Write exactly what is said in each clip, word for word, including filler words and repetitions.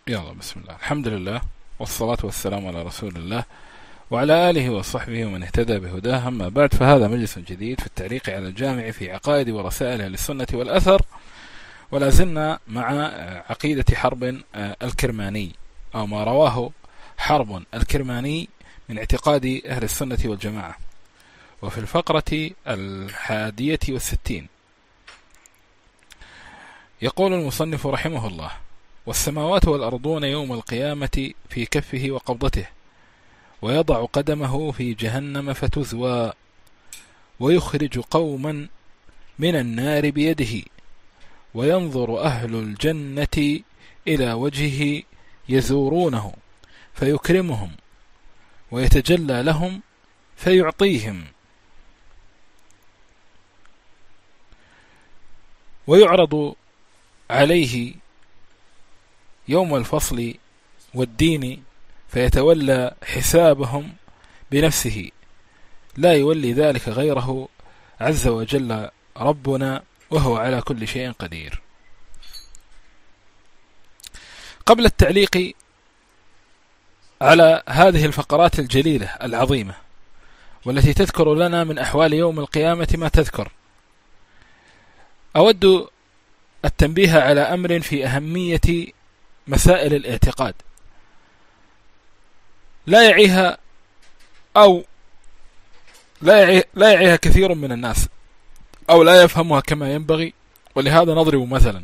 يلا بسم الله، الحمد لله والصلاة والسلام على رسول الله وعلى آله وصحبه ومن اهتدى بهداه. أما بعد، فهذا مجلس جديد في التعليق على الجامع في عقائد ورسائل أهل السنة والأثر، ولا زلنا مع عقيدة حرب الكرماني أو ما رواه حرب الكرماني من اعتقاد أهل السنة والجماعة، وفي الفقرة الحادية والستين يقول المصنف رحمه الله: والسماوات والأرضون يوم القيامة في كفه وقبضته، ويضع قدمه في جهنم فتذوى، ويخرج قوما من النار بيده، وينظر أهل الجنة إلى وجهه يزورونه فيكرمهم، ويتجلى لهم فيعطيهم، ويعرض عليه يوم الفصل والدين فيتولى حسابهم بنفسه، لا يولي ذلك غيره عز وجل ربنا، وهو على كل شيء قدير. قبل التعليق على هذه الفقرات الجليلة العظيمة والتي تذكر لنا من أحوال يوم القيامة ما تذكر، أود التنبيه على أمر في أهمية مسائل الاعتقاد لا يعيها أو لا يعي لا يعيها كثير من الناس أو لا يفهمها كما ينبغي، ولهذا نضرب مثلا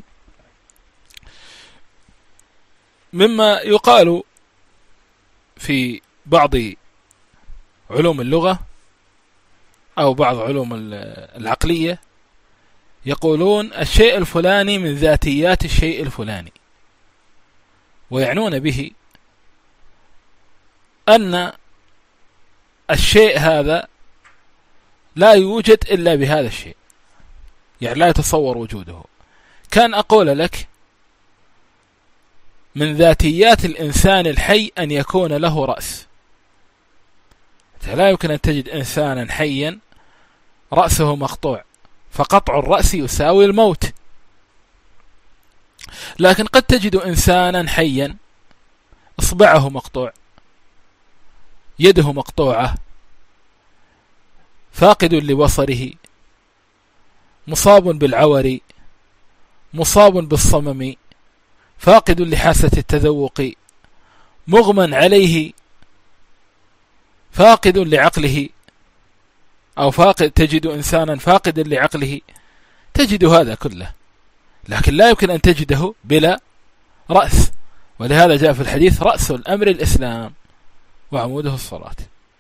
مما يقال في بعض علوم اللغة أو بعض علوم العقلية، يقولون الشيء الفلاني من ذاتيات الشيء الفلاني، ويعنون به أن الشيء هذا لا يوجد إلا بهذا الشيء، يعني لا يتصور وجوده. كان أقول لك من ذاتيات الإنسان الحي أن يكون له رأس، لا يمكن أن تجد إنسانا حيا رأسه مقطوع، فقطع الرأس يساوي الموت. لكن قد تجد إنسانا حيا إصبعه مقطوع، يده مقطوعة، فاقد لبصره، مصاب بالعور، مصاب بالصمم، فاقد لحاسة التذوق، مغمى عليه، فاقد لعقله، أو فاقد تجد إنسانا فاقدا لعقله، تجد هذا كله، لكن لا يمكن أن تجده بلا رأس. ولهذا جاء في الحديث: رأس الأمر الإسلام وعموده الصلاة.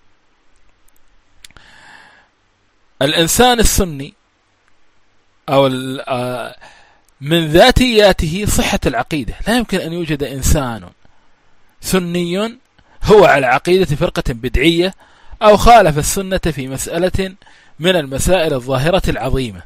الإنسان السني أو من ذاتياته صحة العقيدة، لا يمكن أن يوجد إنسان سني هو على عقيدة فرقة بدعية أو خالف السنة في مسألة من المسائل الظاهرة العظيمة.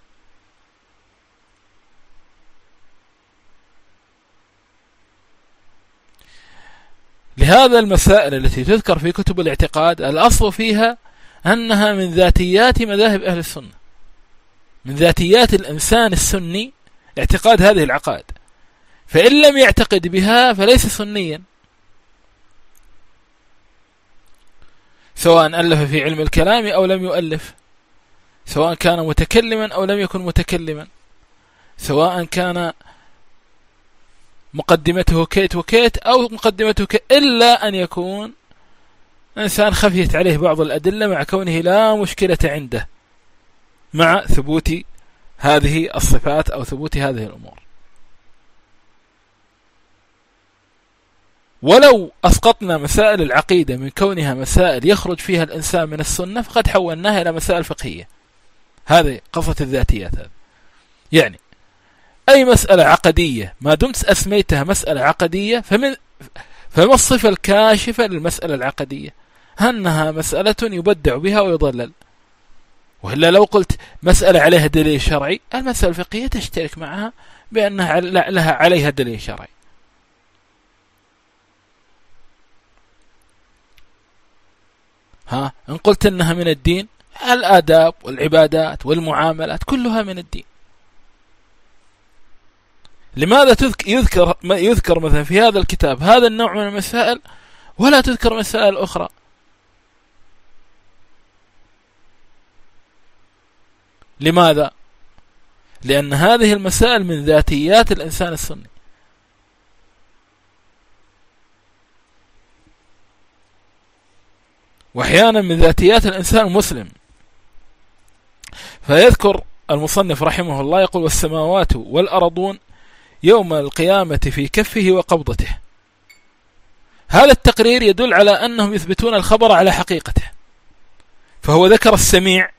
لهذا المسائل التي تذكر في كتب الاعتقاد الأصل فيها أنها من ذاتيات مذاهب أهل السنة، من ذاتيات الإنسان السني اعتقاد هذه العقائد، فإن لم يعتقد بها فليس سنيا، سواء ألف في علم الكلام أو لم يؤلف، سواء كان متكلما أو لم يكن متكلما، سواء كان مقدمته كيت وكيت أو مقدمته كيت، إلا أن يكون إنسان خفيت عليه بعض الأدلة مع كونه لا مشكلة عنده مع ثبوت هذه الصفات أو ثبوت هذه الأمور. ولو أسقطنا مسائل العقيدة من كونها مسائل يخرج فيها الإنسان من السنة، فقد حولناها إلى مسائل فقهية. هذه قصة الذاتيات. هذا يعني أي مسألة عقدية ما دمت أسميتها مسألة عقدية، فمن فما الصفة الكاشفة للمسألة العقدية؟ أنها مسألة يبدع بها ويضلل. وإلا لو قلت مسألة عليها دليل شرعي، المسألة الفقهية تشترك معها بأنها لها عليها دليل شرعي. ها إن قلت أنها من الدين، الآداب والعبادات والمعاملات كلها من الدين. لماذا يذكر يذكر مثلا في هذا الكتاب هذا النوع من المسائل ولا تذكر مسائل أخرى؟ لماذا؟ لأن هذه المسائل من ذاتيات الإنسان السني. وأحيانا من ذاتيات الإنسان المسلم. فيذكر المصنف رحمه الله يقول: والسماوات والأرضون يوم القيامة في كفه وقبضته. هذا التقرير يدل على أنهم يثبتون الخبر على حقيقته، فهو ذكر السميع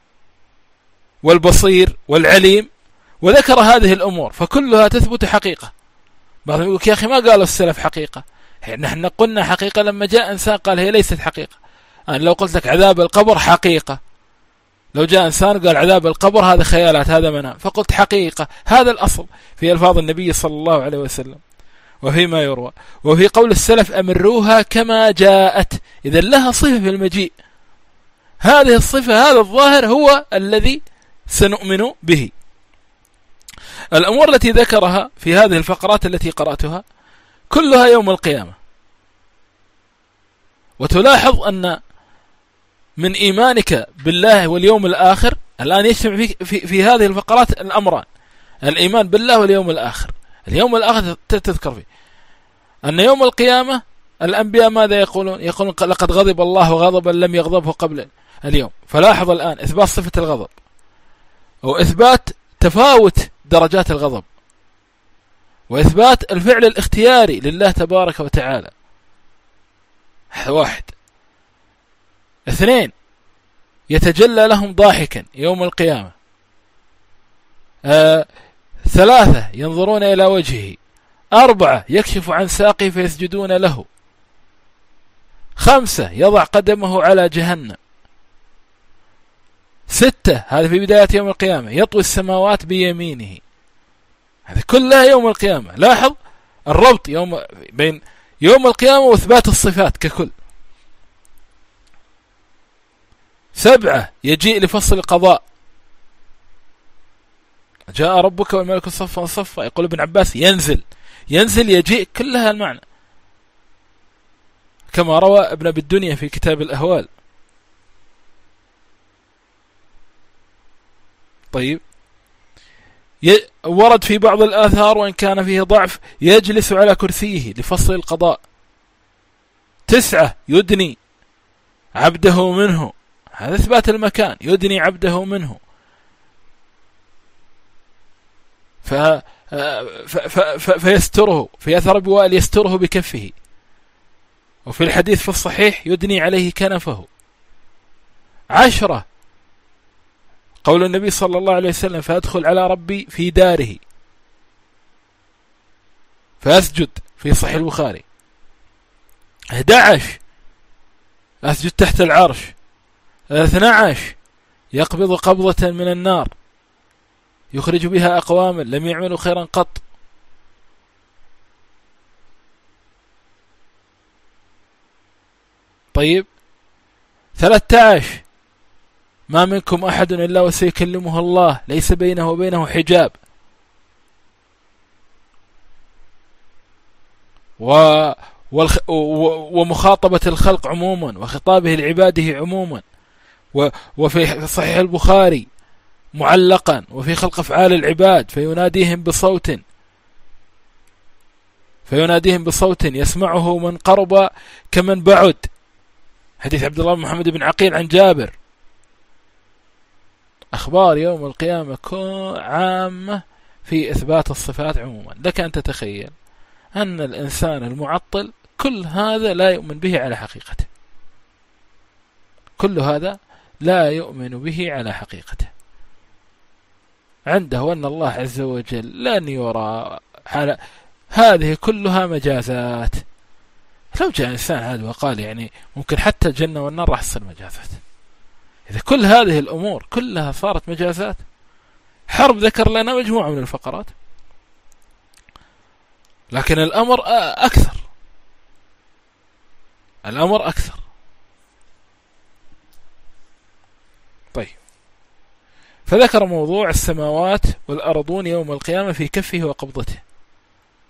والبصير والعليم وذكر هذه الأمور، فكلها تثبت حقيقة. بعضهم يقول: يا أخي ما قالوا السلف حقيقة، نحن قلنا حقيقة لما جاء إنسان قال هي ليست حقيقة. أنا لو قلت لك عذاب القبر حقيقة، لو جاء إنسان قال عذاب القبر هذا خيالات هذا منام، فقلت حقيقة. هذا الأصل في ألفاظ النبي صلى الله عليه وسلم وفيما يروى. وفي قول السلف: أمروها كما جاءت. إذا لها صفة في المجيء، هذه الصفة هذا الظاهر هو الذي سنؤمن به. الأمور التي ذكرها في هذه الفقرات التي قرأتها كلها يوم القيامة. وتلاحظ أن من إيمانك بالله واليوم الآخر الآن يجتمع في, في, في هذه الفقرات الأمران: الإيمان بالله واليوم الآخر. اليوم الآخر تذكر فيه أن يوم القيامة الأنبياء ماذا يقولون؟ يقولون: لقد غضب الله غضبا لم يغضبه قبل اليوم. فلاحظ الآن إثبات صفة الغضب وإثبات تفاوت درجات الغضب وإثبات الفعل الاختياري لله تبارك وتعالى. واحد. اثنين: يتجلى لهم ضاحكا يوم القيامة. آه. ثلاثة: ينظرون إلى وجهه. أربعة: يكشف عن ساقه فيسجدون له. خمسة: يضع قدمه على جهنم. ستة: هذا في بداية يوم القيامة، يطوي السماوات بيمينه. هذا كلها يوم القيامة. لاحظ الربط يوم بين يوم القيامة وإثبات الصفات ككل. سبعة: يجيء لفصل القضاء. جاء ربك والملك صفا صفا. يقول ابن عباس: ينزل ينزل يجيء، كلها المعنى كما روى ابن أبي الدنيا في كتاب الأهوال. طيب، ورد في بعض الآثار وإن كان فيه ضعف: يجلس على كرسيه لفصل القضاء. تسعة: يدني عبده منه. هذا إثبات المكان، يدني عبده منه. ف... ف... ف... ف... فيستره في أثر بوائل: يستره بكفه. وفي الحديث في الصحيح: يدني عليه كنفه. عشرة: قول النبي صلى الله عليه وسلم: فأدخل على ربي في داره فأسجد، في صحيح البخاري. أحد عشر: أسجد تحت العرش. اثني عشر: يقبض قبضة من النار يخرج بها أقواما لم يعملوا خيرا قط. طيب، ثلاثة عشر: ما منكم أحد إلا وسيكلمه الله ليس بينه وبينه حجاب. و ومخاطبة الخلق عموما وخطابه لعباده عموما. وفي صحيح البخاري معلقا: وفي خلق أفعال العباد فيناديهم بصوت فيناديهم بصوت يسمعه من قرب كمن بعد. حديث عبد الله بن محمد بن عقيل عن جابر. أخبار يوم القيامة عامة في إثبات الصفات عموما. لك أن تتخيل أن الإنسان المعطل كل هذا لا يؤمن به على حقيقته، كل هذا لا يؤمن به على حقيقته. عنده أن الله عز وجل لن يرى، هذه كلها مجازات. لو جاء إنسان هذا وقال يعني ممكن حتى الجنة والنار راح تصير مجازات، إذا كل هذه الأمور كلها صارت مجازات. حرب ذكر لنا مجموعة من الفقرات، لكن الأمر أكثر، الأمر أكثر. طيب، فذكر موضوع السماوات والأرضون يوم القيامة في كفه وقبضته.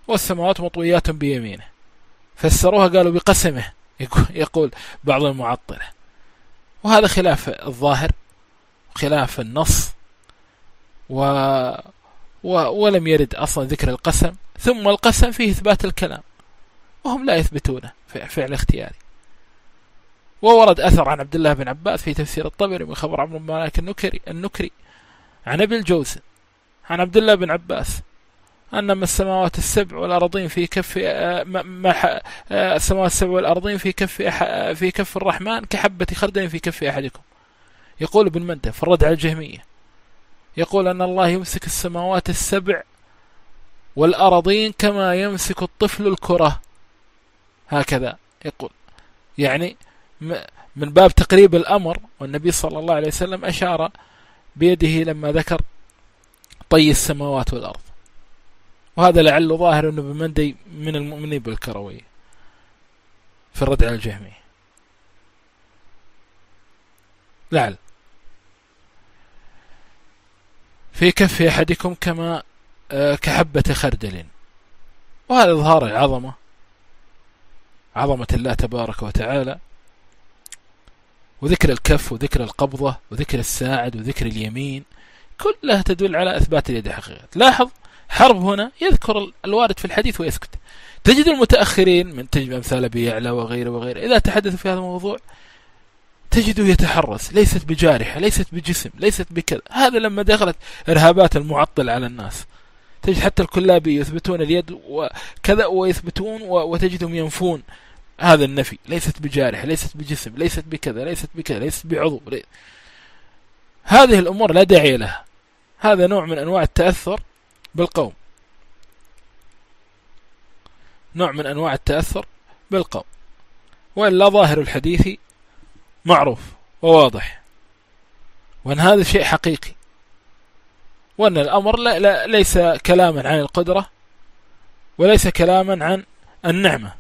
والسماوات مطويات بيمينه، فسروها قالوا بقسمه، يقول بعض المعطلة، وهذا خلاف الظاهر خلاف النص، و... و... ولم يرد أصلا ذكر القسم. ثم القسم فيه إثبات الكلام وهم لا يثبتونه فعل اختياري. وورد أثر عن عبد الله بن عباس في تفسير الطبري من خبر عمرو بن مالك النكري النكري عن أبي الجوزي عن عبد الله بن عباس أنما السماوات السبع والأرضين في كف ما السماوات السبع والأرضين في كف في كف الرحمن كحبة خردل في كف أحدكم. يقول ابن منده في الرد على الجهمية، يقول أن الله يمسك السماوات السبع والأرضين كما يمسك الطفل الكرة، هكذا يقول، يعني من باب تقريب الأمر. والنبي صلى الله عليه وسلم أشار بيده لما ذكر طي السماوات والأرض، وهذا لعله ظاهر أنه بمندي من المؤمنين بالكروية في الرد على الجهمية لعل في كف أحدكم كما كحبة خردل. وهذا إظهار العظمة، عظمة الله تبارك وتعالى، وذكر الكف وذكر القبضة وذكر الساعد وذكر اليمين كلها تدل على إثبات اليد حقيقة. لاحظ حرب هنا يذكر الوارد في الحديث ويسكت. تجد المتأخرين من تجد أمثال أبي يعلى وغيره وغيره إذا تحدثوا في هذا الموضوع تجده يتحرس، ليست بجارحة، ليست بجسم، ليست بكذا. هذا لما دخلت إرهابات المعطل على الناس تجد حتى الكلابي يثبتون اليد وكذا ويثبتون وتجدهم ينفون هذا النفي، ليست بجارحة، ليست بجسم، ليست بكذا، ليست بكذا، ليست بعضو. هذه الأمور لا داعي لها، هذا نوع من أنواع التأثر بالقوم، نوع من أنواع التأثر بالقوم. وإلا ظاهر الحديث معروف وواضح، وأن هذا شيء حقيقي، وأن الأمر لا لا ليس كلاما عن القدرة وليس كلاما عن النعمة.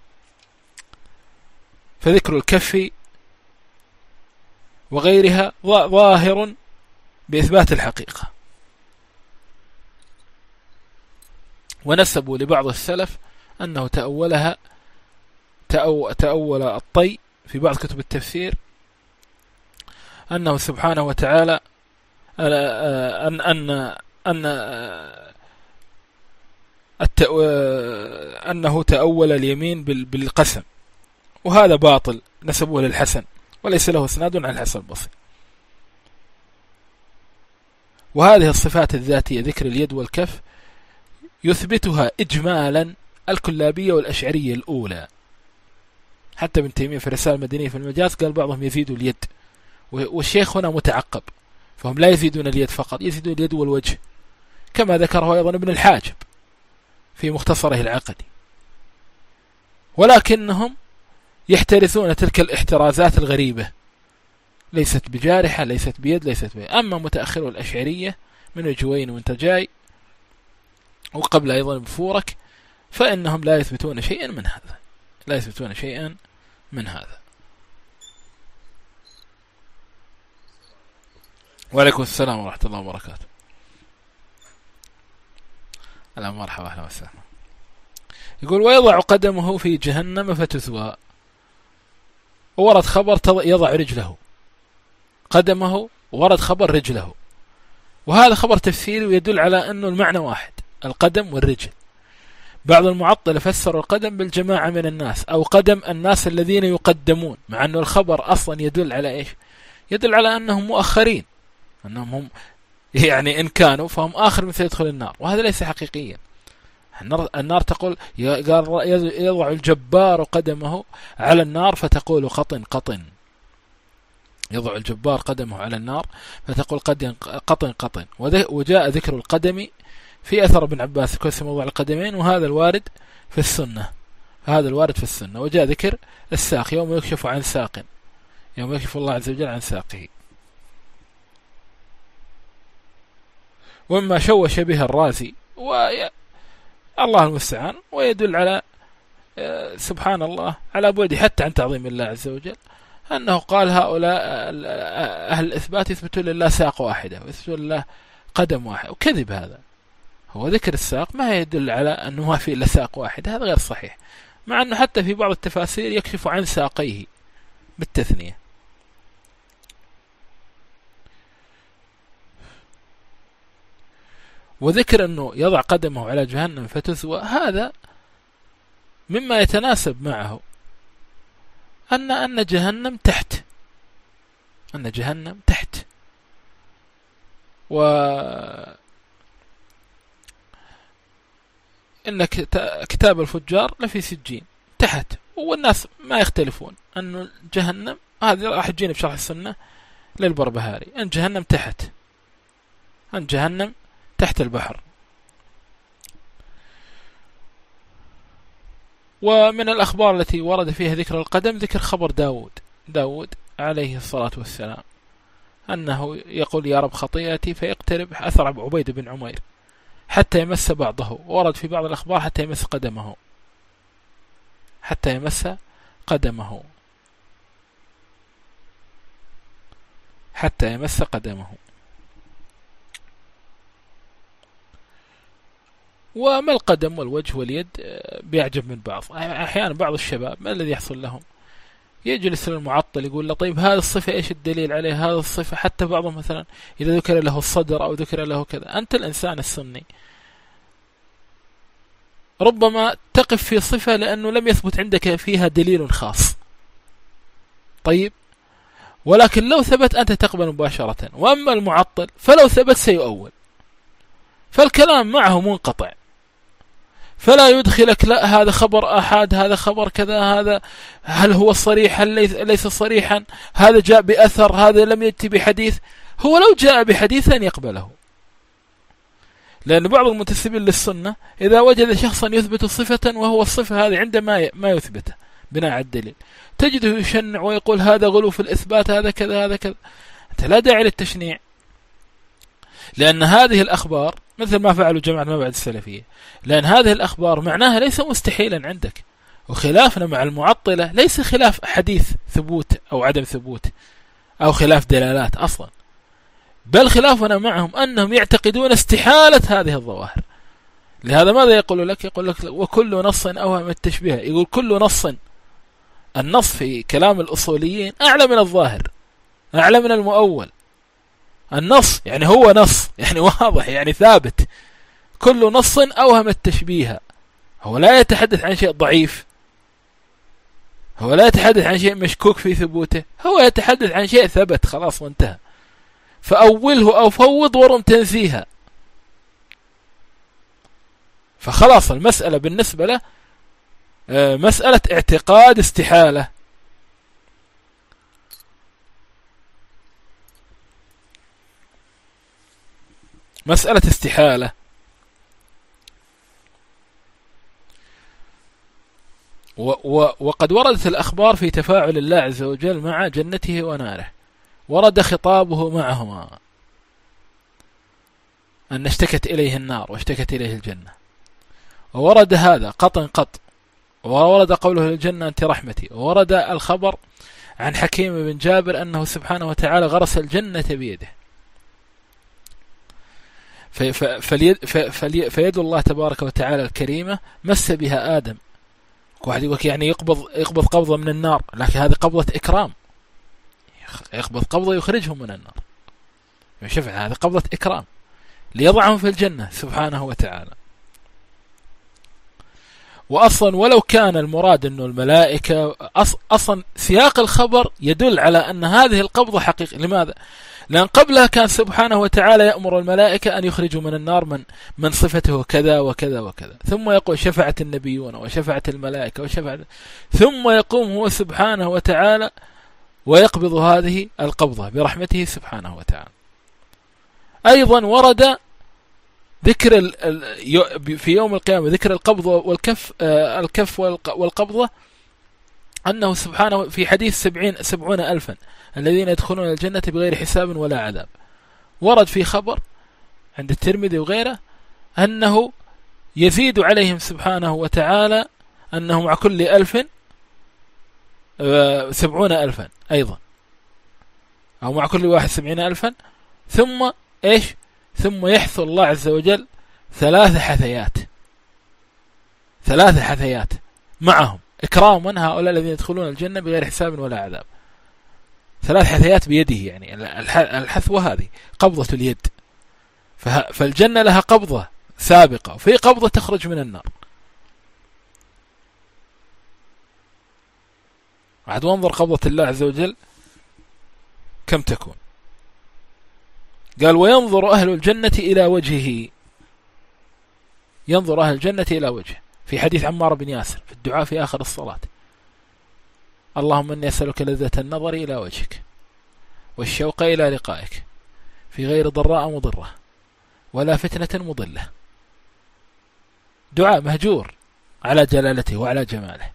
فذكر الكف وغيرها ظاهر بإثبات الحقيقة. ونسبوا لبعض السلف أنه تأولها تأو تأول الطي في بعض كتب التفسير أنه سبحانه وتعالى أن أن أن أنه تأول اليمين بالقسم، وهذا باطل نسبوه للحسن وليس له اسناد عن الحسن البصري. وهذه الصفات الذاتية ذكر اليد والكف يثبتها إجمالا الكلابية والأشعرية الأولى. حتى ابن تيمية في الرسالة المدنية في المجاز قال بعضهم يزيد اليد، والشيخ هنا متعقب، فهم لا يزيدون اليد فقط، يزيدون اليد والوجه، كما ذكره أيضا ابن الحاجب في مختصره العقدي. ولكنهم يحترزون تلك الاحترازات الغريبة، ليست بجارحة، ليست بيد، ليست بيد. أما متأخر الأشعرية من الجوين وانتجاي وقبل أيضا بفورك فإنهم لا يثبتون شيئا من هذا، لا يثبتون شيئا من هذا. وعليكم السلام ورحمة الله وبركاته. أهلا مرحبا أهلا وسهلا. يقول ويضع قدمه في جهنم فتثوى. ورد خبر يضع رجله، قدمه ورد خبر رجله، وهذا خبر تفسيري ويدل على أنه المعنى واحد، القدم والرجل. بعض المعطلة فسروا القدم بالجماعة من الناس أو قدم الناس الذين يقدمون، مع أنه الخبر أصلا يدل على إيش؟ يدل على أنهم مؤخرين، أنهم هم يعني إن كانوا فهم آخر مثل يدخل النار، وهذا ليس حقيقيا. النار, النار تقول يضع الجبار قدمه على النار فتقول قطن قطن، يضع الجبار قدمه على النار فتقول قطن قطن قطن. وجاء ذكر القدم في أثر ابن عباس كث موضع القدمين، وهذا الوارد في السنة، هذا الوارد في السنة. وجاء ذكر الساق يوم يكشف عن ساق، يوم يكشف الله عز وجل عن ساقه. ومما شوش به الرازي والله المستعان، ويدل على سبحان الله على بعد حتى عن تعظيم الله عز وجل، أنه قال هؤلاء أهل الإثبات يثبتون لله ساق واحدة ويثبتون لله قدم واحد، وكذب هذا. هو ذكر الساق ما يدل على أنه ما في إلا ساق واحد، هذا غير صحيح، مع أنه حتى في بعض التفاسير يكشف عن ساقيه بالتثنية. وذكر أنه يضع قدمه على جهنم فتثوى، هذا مما يتناسب معه أن أن جهنم تحت، أن جهنم تحت، و إن كتاب الفجار لفي سجين تحت، والناس ما يختلفون أن جهنم، هذا راح يجينا بشرح السنة للبربهاري، أن جهنم تحت، أن جهنم تحت البحر. ومن الأخبار التي ورد فيها ذكر القدم ذكر خبر داود داود عليه الصلاة والسلام، أنه يقول يا رب خطيئتي، فيقترب أثر عبيد بن عمير حتى يمس بعضه، ورد في بعض الأخبار حتى يمس قدمه، حتى يمس قدمه حتى يمس قدمه. وما القدم والوجه واليد بيعجب من بعض، أحيانا بعض الشباب ما الذي يحصل لهم، يجلس للمعطل يقول له طيب هذه الصفة إيش الدليل عليه، هذه الصفة، حتى بعضهم مثلا إذا ذكر له الصدر أو ذكر له كذا. أنت الإنسان السني ربما تقف في صفة لأنه لم يثبت عندك فيها دليل خاص، طيب، ولكن لو ثبت أنت تقبل مباشرة. وأما المعطل فلو ثبت سيؤول، فالكلام معه منقطع، فلا يدخلك لا هذا خبر آحاد، هذا خبر كذا، هذا هل هو صريح، هل ليس صريحا، هذا جاء بأثر، هذا لم يأتي بحديث. هو لو جاء بحديث أن يقبله، لأن بعض المنتسبين للسنة إذا وجد شخصا يثبت صفة وهو الصفة هذه عندما ما يثبته بناء على الدليل تجده يشنع ويقول هذا غلو في الإثبات، هذا كذا هذا كذا. أنت لا داعي للتشنيع، لأن هذه الأخبار مثل ما فعلوا جماعة ما بعد السلفية، لأن هذه الأخبار معناها ليس مستحيلا عندك. وخلافنا مع المعطلة ليس خلاف حديث ثبوت أو عدم ثبوت أو خلاف دلالات أصلا، بل خلافنا معهم أنهم يعتقدون استحالة هذه الظواهر. لهذا ماذا يقول لك؟ يقول لك وكل نص أوهم التشبيه، يقول كل نص، النص في كلام الأصوليين أعلى من الظاهر، أعلى من المؤول. النص يعني هو نص، يعني واضح، يعني ثابت. كل نص أوهم التشبيه، هو لا يتحدث عن شيء ضعيف، هو لا يتحدث عن شيء مشكوك في ثبوته، هو يتحدث عن شيء ثبت خلاص وانتهى. فأوله أو فوض ورم تنزيها، فخلاص المسألة بالنسبة له مسألة اعتقاد استحالة. مسألة استحالة. و و وقد وردت الأخبار في تفاعل الله عز وجل مع جنته وناره، ورد خطابه معهما أن اشتكت إليه النار واشتكت إليه الجنة، وورد هذا قطن قط، وورد قوله للجنة أنت رحمتي، وورد الخبر عن حكيم بن جابر أنه سبحانه وتعالى غرس الجنة بيده. فاليد فيد الله تبارك وتعالى الكريمة مس بها آدم. واحد يقول يعني يقبض يقبض قبضة من النار، لكن هذه قبضة إكرام، يقبض قبضة يخرجهم من النار. شوف هذا قبضة إكرام ليضعهم في الجنة سبحانه وتعالى. وأصلا ولو كان المراد أنه الملائكة، أصلا سياق الخبر يدل على أن هذه القبضة حقيقية. لماذا؟ لأن قبلها كان سبحانه وتعالى يأمر الملائكة أن يخرجوا من النار من من صفته كذا وكذا وكذا، ثم يقول شفعت النبيون وشفعت الملائكة وشفعت، ثم يقوم هو سبحانه وتعالى ويقبض هذه القبضة برحمته سبحانه وتعالى. أيضا ورد ذكر في يوم القيامة ذكر القبض والكف الكف والقبضة، أنه سبحانه في حديث سبعين سبعون ألفا الذين يدخلون الجنة بغير حساب ولا عذاب. ورد في خبر عند الترمذي وغيره أنه يزيد عليهم سبحانه وتعالى أنه مع كل ألف سبعون ألفا أيضا، أو مع كل واحد سبعين ألفا، ثم إيش ثم يحث الله عز وجل ثلاث حثيات ثلاث حثيات معهم إكراما هؤلاء الذين يدخلون الجنة بغير حساب ولا عذاب. ثلاث حثيات بيده، يعني الحثوة هذه قبضة اليد، فالجنة لها قبضة سابقة وفي قبضة تخرج من النار. عاد وانظر قبضة الله عز وجل كم تكون. قال وينظر أهل الجنة إلى وجهه، ينظر أهل الجنة إلى وجهه في حديث عمار بن ياسر في الدعاء في آخر الصلاة: اللهم إني أسألك لذة النظر إلى وجهك والشوق إلى لقائك في غير ضراء مضرة ولا فتنة مضلة. دعاء مهجور على جلالته وعلى جماله.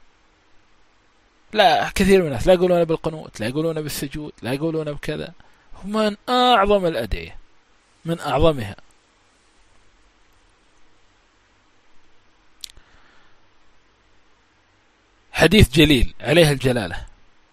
لا كثير من الناس لا يقولون بالقنوت، لا يقولون بالسجود، لا يقولون بكذا. من أعظم الأدعية، من أعظمها. حديث جليل عليه الجلالة.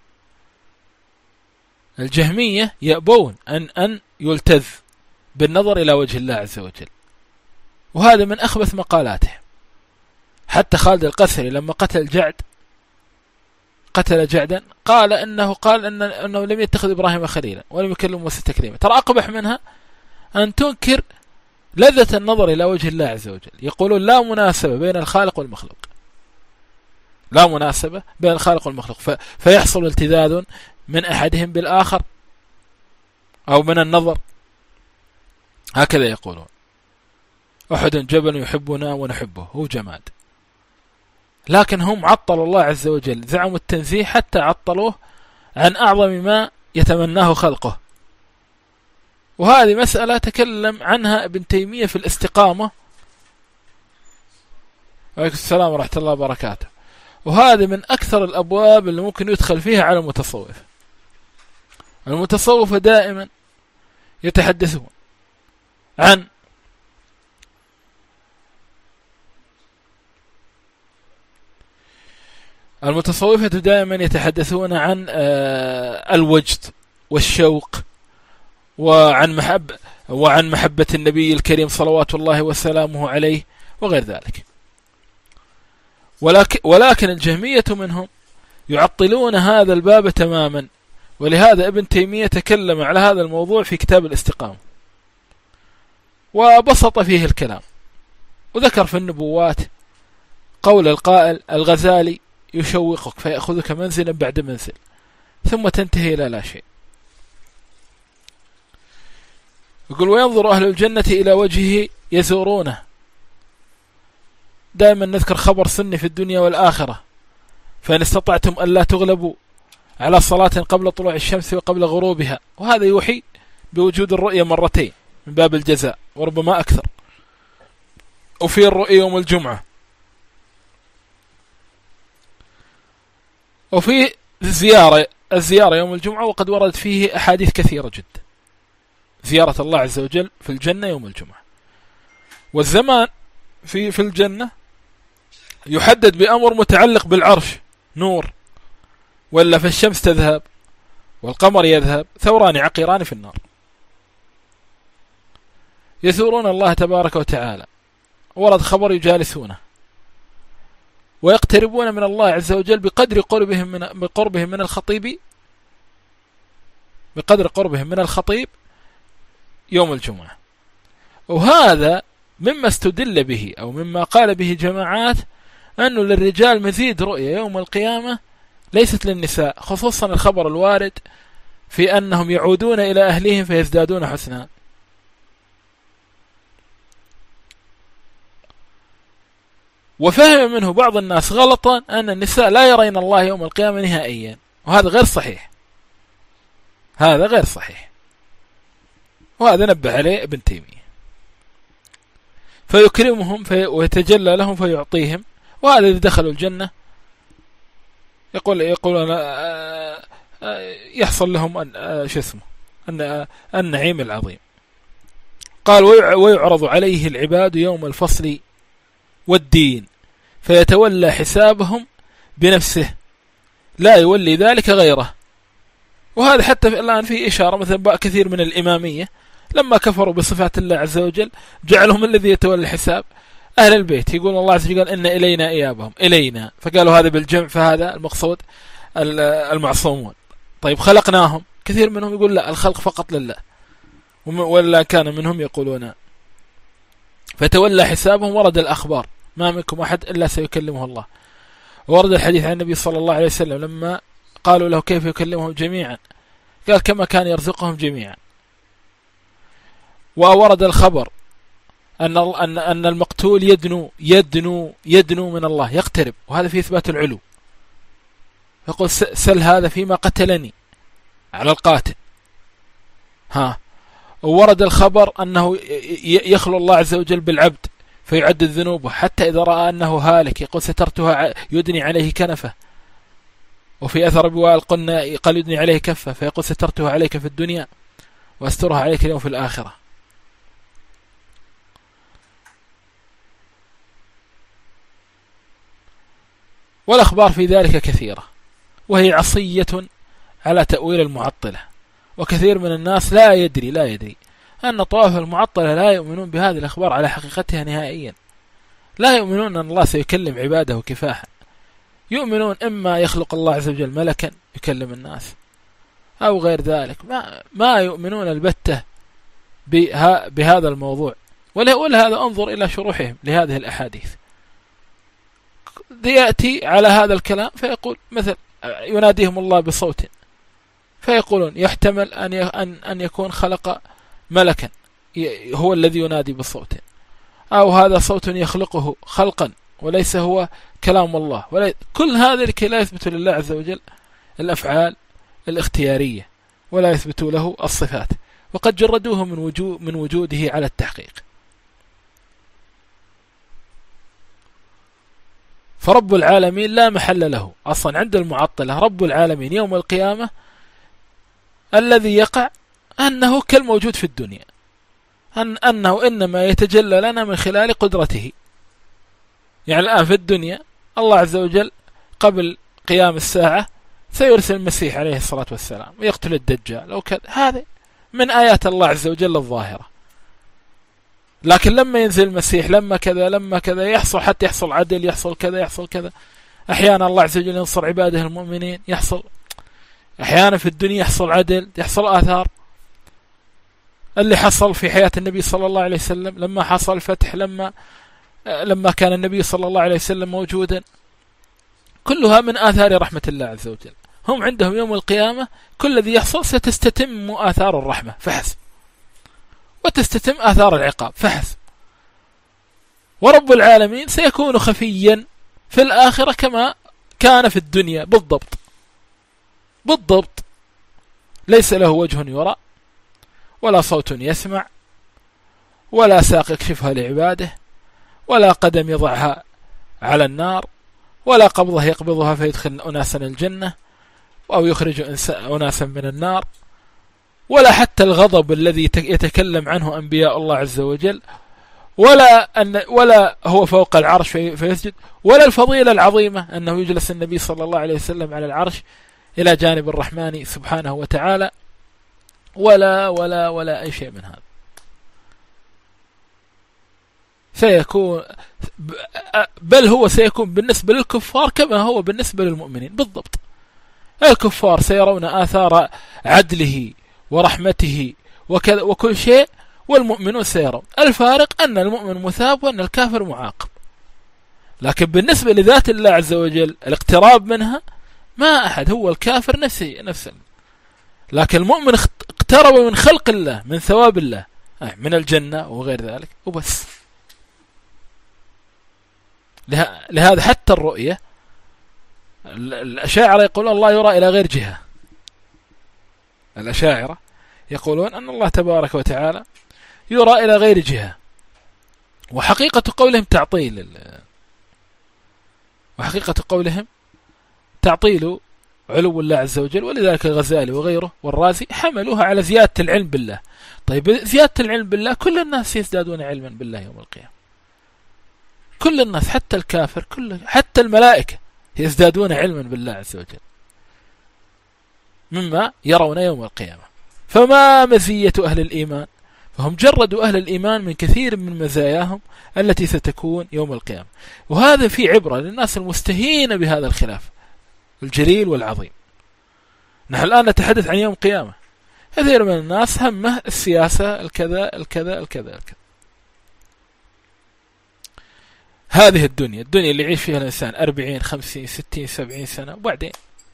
الجهمية يأبون أن أن يلتذ بالنظر إلى وجه الله عز وجل، وهذا من أخبث مقالاته. حتى خالد القسري لما قتل جعد قتل جعدا قال إنه قال إن أنه لم يتخذ إبراهيم خليلا ولم يكلم موسى تكليما. ترى أقبح منها أن تنكر لذة النظر إلى وجه الله عز وجل. يقولون لا مناسبة بين الخالق والمخلوق، لا مناسبة بين الخالق والمخلوق، فيحصل التذاذ من أحدهم بالآخر أو من النظر، هكذا يقولون. أحد جبل يحبنا ونحبه، هو جماد. لكن هم عطلوا الله عز وجل، زعموا التنزيه حتى عطلوه عن أعظم ما يتمناه خلقه. وهذه مسألة تكلم عنها ابن تيمية في الاستقامة، وعليكم السلام ورحمة الله وبركاته. وهذا من أكثر الأبواب اللي ممكن يدخل فيها على المتصوف. المتصوفة دائما يتحدثون عن المتصوفة دائما يتحدثون عن الوجد والشوق وعن محبة وعن محبة النبي الكريم صلوات الله وسلامه عليه وغير ذلك. ولكن, ولكن الجهمية منهم يعطلون هذا الباب تماما. ولهذا ابن تيمية تكلم على هذا الموضوع في كتاب الاستقامة وبسط فيه الكلام، وذكر في النبوات قول القائل: الغزالي يشوقك فيأخذك منزلا بعد منزل ثم تنتهي إلى لا شيء. يقول: وينظر أهل الجنة إلى وجهه يزورونه. دائما نذكر خبر سني في الدنيا والآخرة: فإن استطعتم ألا تغلبوا على صلاة قبل طلوع الشمس وقبل غروبها. وهذا يوحي بوجود الرؤية مرتين من باب الجزاء وربما أكثر. وفي الرؤية يوم الجمعة، وفي الزيارة الزيارة يوم الجمعة، وقد ورد فيه أحاديث كثيرة جدا زيارة الله عز وجل في الجنة يوم الجمعة. والزمان في في الجنة يحدد بأمر متعلق بالعرش، نور، ولا فالشمس تذهب والقمر يذهب، ثوران عقيران في النار. يثورون الله تبارك وتعالى، ورد خبر يجالسونه ويقتربون من الله عز وجل بقدر قربهم من بقربهم من الخطيب بقدر قربهم من الخطيب يوم الجمعة. وهذا مما استدل به أو مما قال به جماعات أنه للرجال مزيد رؤية يوم القيامة ليست للنساء، خصوصا الخبر الوارد في أنهم يعودون إلى أهلهم فيزدادون حسنا. وفهم منه بعض الناس غلطا أن النساء لا يرين الله يوم القيامة نهائيا، وهذا غير صحيح، هذا غير صحيح، وهذا نبه عليه ابن تيمية. فيكرمهم في ويتجلى لهم فيعطيهم. وهذا إذا دخلوا الجنة يقول يقول يحصل لهم أن شو اسمه أن النعيم العظيم. قال: ويعرض عليه العباد يوم الفصل والدين فيتولى حسابهم بنفسه لا يولي ذلك غيره. وهذا حتى الآن فيه إشارة، مثلا كثير من الإمامية لما كفروا بصفات الله عز وجل جعلهم الذي يتولى الحساب أهل البيت. يقول الله عز وجل إن إلينا إيابهم، إلينا، فقالوا هذا بالجمع، فهذا المقصود المعصومون. طيب خلقناهم، كثير منهم يقول لا، الخلق فقط لله، ولا كان منهم يقولون فتولى حسابهم. ورد الأخبار ما منكم أحد إلا سيكلمه الله. ورد الحديث عن النبي صلى الله عليه وسلم لما قالوا له كيف يكلمهم جميعا، قال كما كان يرزقهم جميعا. وورد الخبر أن أن أن المقتول يدنو يدنو يدنو من الله، يقترب، وهذا في إثبات العلو. يقول سل هذا فيما قتلني على القاتل. ها وورد الخبر أنه يخلو الله عز وجل بالعبد فيعد الذنوب حتى إذا رأى أنه هالك يقول سترتها يدني عليه كنفه. وفي أثر بوال قلنا قال يدني عليه كفه فيقول سترتها عليك في الدنيا واسترها عليك اليوم في الآخرة. والأخبار في ذلك كثيرة، وهي عصية على تأويل المعطلة. وكثير من الناس لا يدري لا يدري أن طوائف المعطلة لا يؤمنون بهذه الأخبار على حقيقتها نهائيا. لا يؤمنون أن الله سيكلم عباده كفاحا، يؤمنون إما يخلق الله عز وجل ملكا يكلم الناس أو غير ذلك. ما, ما يؤمنون البتة بهذا الموضوع. ولهذا انظر إلى شروحهم لهذه الأحاديث، يأتي على هذا الكلام فيقول مثل يناديهم الله بصوت، فيقولون يحتمل أن أن يكون خلق ملكا هو الذي ينادي بصوت، أو هذا صوت يخلقه خلقا وليس هو كلام الله. ولا كل هذا لكي لا يثبت لله عز وجل الأفعال الاختيارية ولا يثبت له الصفات، وقد جردوه من وجود من وجوده على التحقيق. فرب العالمين لا محل له أصلا عند المعطلة. رب العالمين يوم القيامة الذي يقع أنه كالموجود في الدنيا، أن أنه إنما يتجلى لنا من خلال قدرته. يعني الآن في الدنيا الله عز وجل قبل قيام الساعة سيرسل المسيح عليه الصلاة والسلام ويقتل الدجال أو كذا، هذه من آيات الله عز وجل الظاهرة. لكن لما ينزل المسيح لما كذا لما كذا يحصل، حتى يحصل عدل، يحصل كذا يحصل كذا. أحيانا الله عز وجل ينصر عباده المؤمنين، يحصل أحيانا في الدنيا يحصل عدل، يحصل آثار. اللي حصل في حياة النبي صلى الله عليه وسلم لما حصل الفتح، لما لما كان النبي صلى الله عليه وسلم موجودا، كلها من آثار رحمة الله عز وجل. هم عندهم يوم القيامة كل الذي يحصل ستستتم آثار الرحمة فحسب، وتستتم آثار العقاب فحسب. ورب العالمين سيكون خفيا في الآخرة كما كان في الدنيا بالضبط بالضبط. ليس له وجه يرى، ولا صوت يسمع، ولا ساق يكشفها لعباده، ولا قدم يضعها على النار، ولا قبضه يقبضها فيدخل أناسا الجنة أو يخرج أناسا من النار، ولا حتى الغضب الذي يتكلم عنه أنبياء الله عز وجل، ولا أن ولا هو فوق العرش فيسجد، ولا الفضيلة العظيمة أنه يجلس النبي صلى الله عليه وسلم على العرش إلى جانب الرحمن سبحانه وتعالى، ولا ولا ولا أي شيء من هذا. سيكون بل هو سيكون بالنسبة للكفار كما هو بالنسبة للمؤمنين بالضبط. الكفار سيرون آثار عدله ورحمته وكذا وكل شيء، والمؤمنون سيرون. الفارق أن المؤمن مثاب وأن الكافر معاقب. لكن بالنسبة لذات الله عز وجل الاقتراب منها ما أحد، هو الكافر نفسه نفسه. لكن المؤمن اقترب من خلق الله، من ثواب الله، من الجنة وغير ذلك وبس. لهذا حتى الرؤية الأشاعرة يقولون الله يرى إلى غير جهة. الأشاعرة يقولون أن الله تبارك وتعالى يرى إلى غير جهة، وحقيقة قولهم تعطيل وحقيقة قولهم تعطيل علو الله عز وجل. ولذلك الغزالي وغيره والرازي حملوها على زيادة العلم بالله. طيب زيادة العلم بالله كل الناس يزدادون علما بالله يوم القيامة، كل الناس حتى الكافر، كل حتى الملائكة يزدادون علما بالله عز وجل مما يرون يوم القيامة. فما مزية أهل الإيمان؟ فهم جردوا أهل الإيمان من كثير من مزاياهم التي ستكون يوم القيامة. وهذا في عبرة للناس المستهينة بهذا الخلاف الجليل والعظيم. نحن الآن نتحدث عن يوم القيامة، كثير من الناس همه السياسة الكذا الكذا الكذا الكذا. هذه الدنيا الدنيا اللي يعيش فيها الإنسان أربعين خمسين ستين سبعين سنة، وبعدين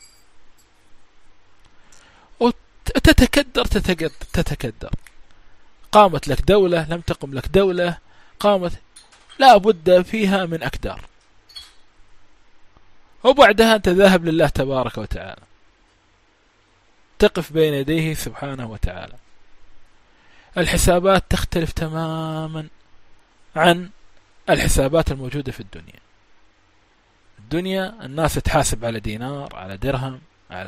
وتتكدر تتكدر تتكدر قامت لك دولة، لم تقم لك دولة، قامت، لا بد فيها من أكدار، وبعدها أنت ذاهب لله تبارك وتعالى، تقف بين يديه سبحانه وتعالى. الحسابات تختلف تماما عن الحسابات الموجودة في الدنيا. الدنيا الناس تحاسب على دينار، على درهم، على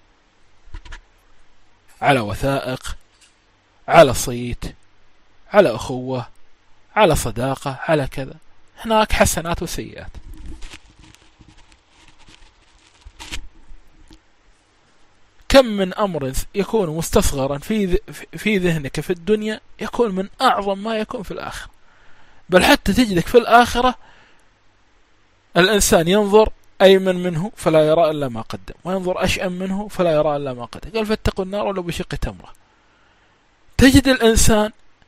على وثائق، على صيت، على أخوة، على صداقة، على كذا. هناك حسنات وسيئات. كم من أمر يكون مستصغرا في في ذهنك في الدنيا يكون من أعظم ما يكون في الآخرة. بل حتى تجدك في الآخرة الإنسان ينظر أيمن منه فلا يرى إلا ما قدم، وينظر أشأم منه فلا يرى إلا ما قدم. قال فاتقوا النار ولو بشق تمرة. تجد الإنسان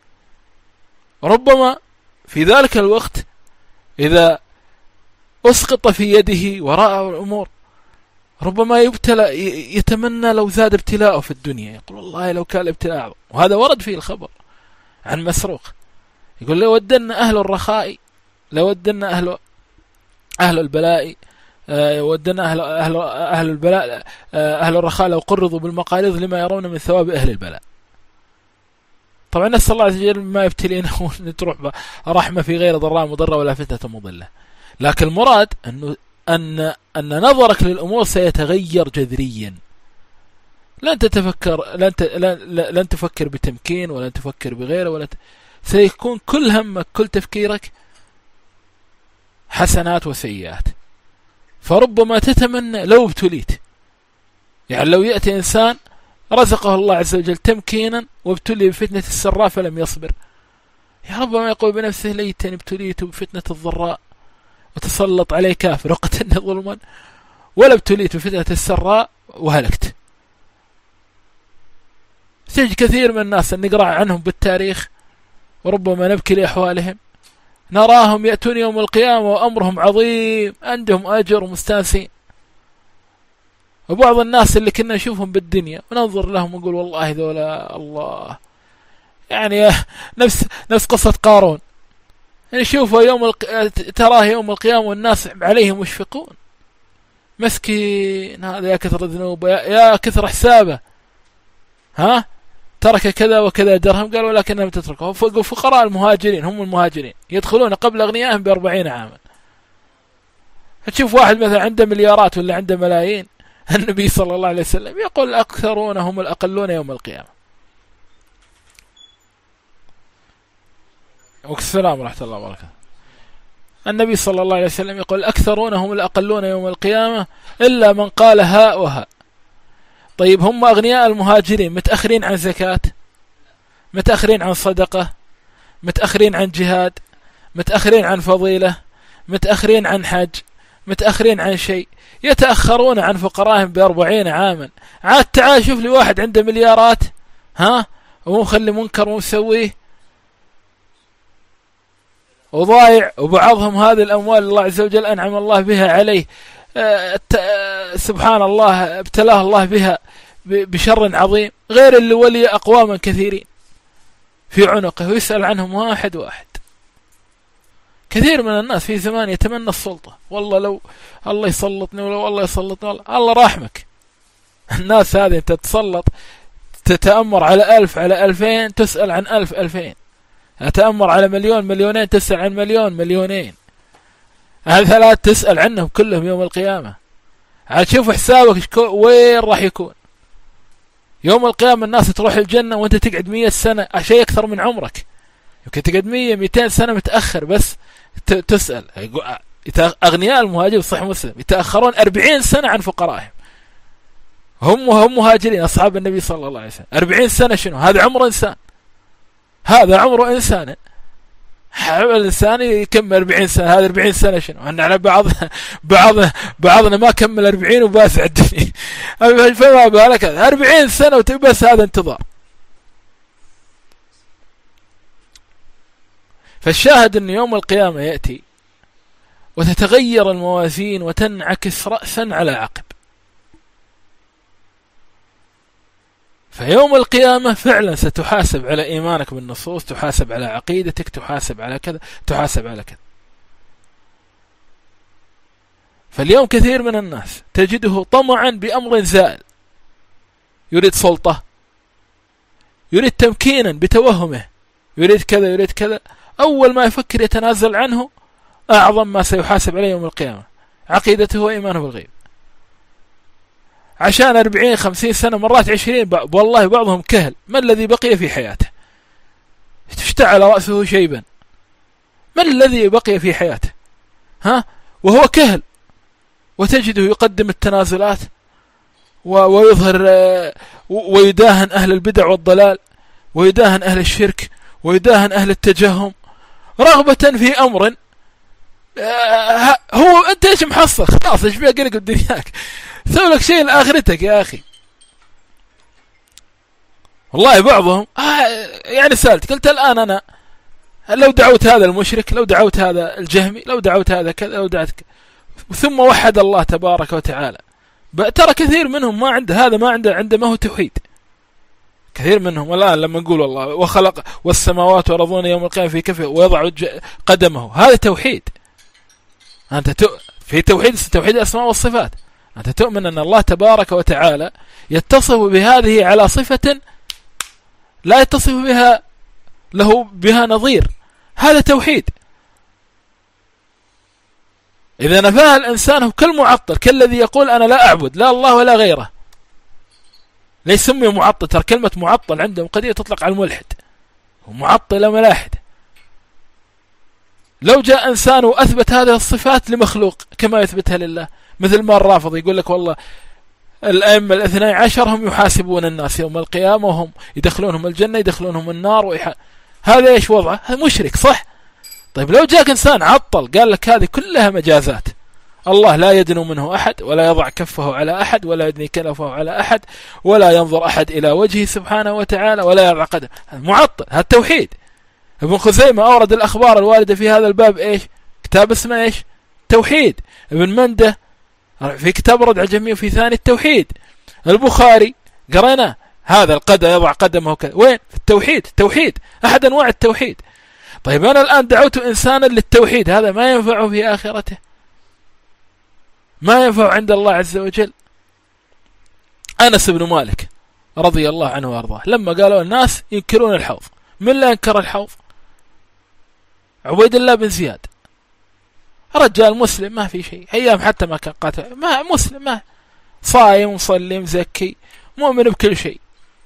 ربما في ذلك الوقت إذا أسقط في يده وراء الأمور ربما يبتلى، يتمنى لو زاد ابتلاءه في الدنيا، يقول والله لو كان الابتلاء أعظم. وهذا ورد فيه الخبر عن مسروق، يقول لو ودنا أهل الرخاء، لو ودنا أهل أهل البلاء، ودنا أهل أهل أهل البلاء أهل الرخاء لو قرضوا بالمقاليد لما يرون من ثواب أهل البلاء. طبعا نسأل الله عز وجل ما يبتلينا ونتروح رحمة في غير ضراء مضرة ولا فتنة مضلة. لكن المراد أنه أن أن نظرك للأمور سيتغير جذريا. لن تتفكر لن لن تفكر بتمكين ولا تفكر بغيره، ولا ت... سيكون كل همك كل تفكيرك حسنات وسيئات. فربما تتمنى لو ابتليت، يعني لو يأتي إنسان رزقه الله عز وجل تمكينا وابتلي بفتنة السراء فلم يصبر، يا ربما يقول بنفسه ليتني ابتليت بفتنة الضراء وتسلط عليه كافر وقتلني ظلما، ولا ابتليت بفتنة السراء وهلكت. تجد كثير من الناس نقرأ عنهم بالتاريخ وربما نبكي لأحوالهم، نراهم يأتون يوم القيامة وأمرهم عظيم، عندهم أجر ومستانسين. وبعض الناس اللي كنا نشوفهم بالدنيا وننظر لهم ونقول والله ذولا الله، يعني نفس نفس قصة قارون، نشوفه يعني يوم الق... تراه يوم القيامة والناس عليهم مشفقون، مسكين هذا يا كثر ذنوبه، يا... يا كثر حسابه، ها ترك كذا وكذا درهم. قال ولكنهم تتركه. فقراء المهاجرين هم المهاجرين يدخلون قبل أغنيائهم بأربعين عاما. تشوف واحد مثلا عنده مليارات ولا عنده ملايين، النبي صلى الله عليه وسلم يقول الأكثرون هم الأقلون يوم القيامة. والسلام ورحمة الله وبركاته. النبي صلى الله عليه وسلم يقول الأكثرون هم الأقلون يوم القيامة إلا من قال هاء وهاء. طيب هم أغنياء المهاجرين متأخرين عن زكاة، متأخرين عن صدقة، متأخرين عن جهاد، متأخرين عن فضيلة، متأخرين عن حج، متأخرين عن شيء، يتأخرون عن فقرائهم بأربعين عاما. عاد تعال شوف لي واحد عنده مليارات، ها ومخلي منكر ومسويه وضايع، وبعضهم هذه الأموال الله عز وجل أنعم الله بها عليه، سبحان الله ابتلاه الله بها بشر عظيم، غير اللي ولي أقواما كثيرين في عنقه ويسأل عنهم واحد واحد. كثير من الناس في زمان يتمنى السلطة، والله لو الله يسلطني، ولو الله يسلطني، والله الله راحمك. الناس هذه تتسلط تتأمر على ألف على ألفين تسأل عن ألف ألفين، تتأمر على مليون مليونين تسأل عن مليون مليونين. هذه ثلاث تسأل عنهم كلهم يوم القيامة. عاد شوف حسابك وين راح يكون يوم القيامة. الناس تروح الجنة وانت تقعد مية سنة، شيء أكثر من عمرك، يمكن تقعد مية ميتين سنة متأخر بس تسأل. أغنياء المهاجر صحيح مسلم يتأخرون أربعين سنة عن فقرائهم، هم هم مهاجرين أصحاب النبي صلى الله عليه وسلم. أربعين سنة شنو هذا؟ عمر إنسان. هذا عمره إنسان، الإنسان يكمل أربعين سنة، هذا أربعين سنة شنو؟ أن على بعض بعض بعضنا ما كمل أربعين وباسع الدنيا، فما بالك أربعين سنة وتبس، هذا انتظار. فالشاهد أن يوم القيامة يأتي وتتغير الموازين وتنعكس رأسا على عقب. فيوم القيامة فعلا ستحاسب على إيمانك بالنصوص، تحاسب على عقيدتك، تحاسب على كذا، تحاسب على كذا. فاليوم كثير من الناس تجده طمعا بأمر زائل، يريد سلطة، يريد تمكينا بتوهمه، يريد كذا يريد كذا، أول ما يفكر يتنازل عنه أعظم ما سيحاسب عليه يوم القيامة عقيدته وإيمانه بالغيب. عشان أربعين خمسين سنة، مرات عشرين، والله بعضهم كهل، ما الذي بقي في حياته؟ اشتعل رأسه شيبا، ما الذي بقي في حياته؟ ها؟ وهو كهل، وتجده يقدم التنازلات ويظهر ويداهن أهل البدع والضلال، ويداهن أهل الشرك، ويداهن أهل التجهم، رغبة في أمر هو أنت إيش محصل؟ خلاص إيش بيقلق بدنياك؟ سوي لك شيء لآخرتك يا أخي. والله بعضهم آه يعني سألت، قلت الآن أنا لو دعوت هذا المشرك، لو دعوت هذا الجهمي، لو دعوت هذا كذا، لو دعوت كذا، ثم وحد الله تبارك وتعالى، ترى كثير منهم ما عنده هذا، ما عنده عنده ما هو توحيد. كثير منهم الآن لما نقول والله وخلق والسماوات والأرض يوم القيامة في كفه ويضع قدمه، هذا توحيد. أنت في توحيد توحيد الأسماء والصفات، أنت تؤمن أن الله تبارك وتعالى يتصف بهذه على صفة لا يتصف بها له بها نظير، هذا توحيد. إذا نفاها الإنسان هو كالمعطل، كالذي يقول أنا لا أعبد لا الله ولا غيره، ليس سمي معطل. ترى كلمة معطل عندهم قد تطلق على الملحد، ومعطل ملاحد. لو جاء إنسان وأثبت هذه الصفات لمخلوق كما يثبتها لله، مثل ما الرافض يقول لك والله الأئمة الاثني عشر هم يحاسبون الناس يوم القيامة، وهم يدخلونهم الجنة يدخلونهم النار، ويح... هذا إيش وضعه؟ هذا مشرك صح؟ طيب لو جاء إنسان عطل قال لك هذه كلها مجازات، الله لا يدنو منه أحد، ولا يضع كفه على أحد، ولا يدني كنفه على أحد، ولا ينظر أحد إلى وجهه سبحانه وتعالى، ولا يضع قدم، معطل. هذا التوحيد. ابن خزيمة أورد الأخبار الواردة في هذا الباب إيش؟ كتاب اسمه إيش؟ توحيد. ابن منده في كتاب رد عجمي في ثاني التوحيد. البخاري قرأنا هذا القدم يضع قدمه كذا، وين؟ في التوحيد. التوحيد أحد أنواع التوحيد. طيب أنا الآن دعوت إنسانا للتوحيد، هذا ما ينفعه في آخرته، ما ينفع عند الله عز وجل. أنس بن مالك رضي الله عنه وارضاه لما قالوا الناس ينكرون الحوض، من لا ينكر الحوض؟ عبيد الله بن زياد، رجال مسلم ما في شيء، أيام حتى ما كان قاتل، ما مسلم، ما صايم ومصلي مزكي، مؤمن بكل شيء،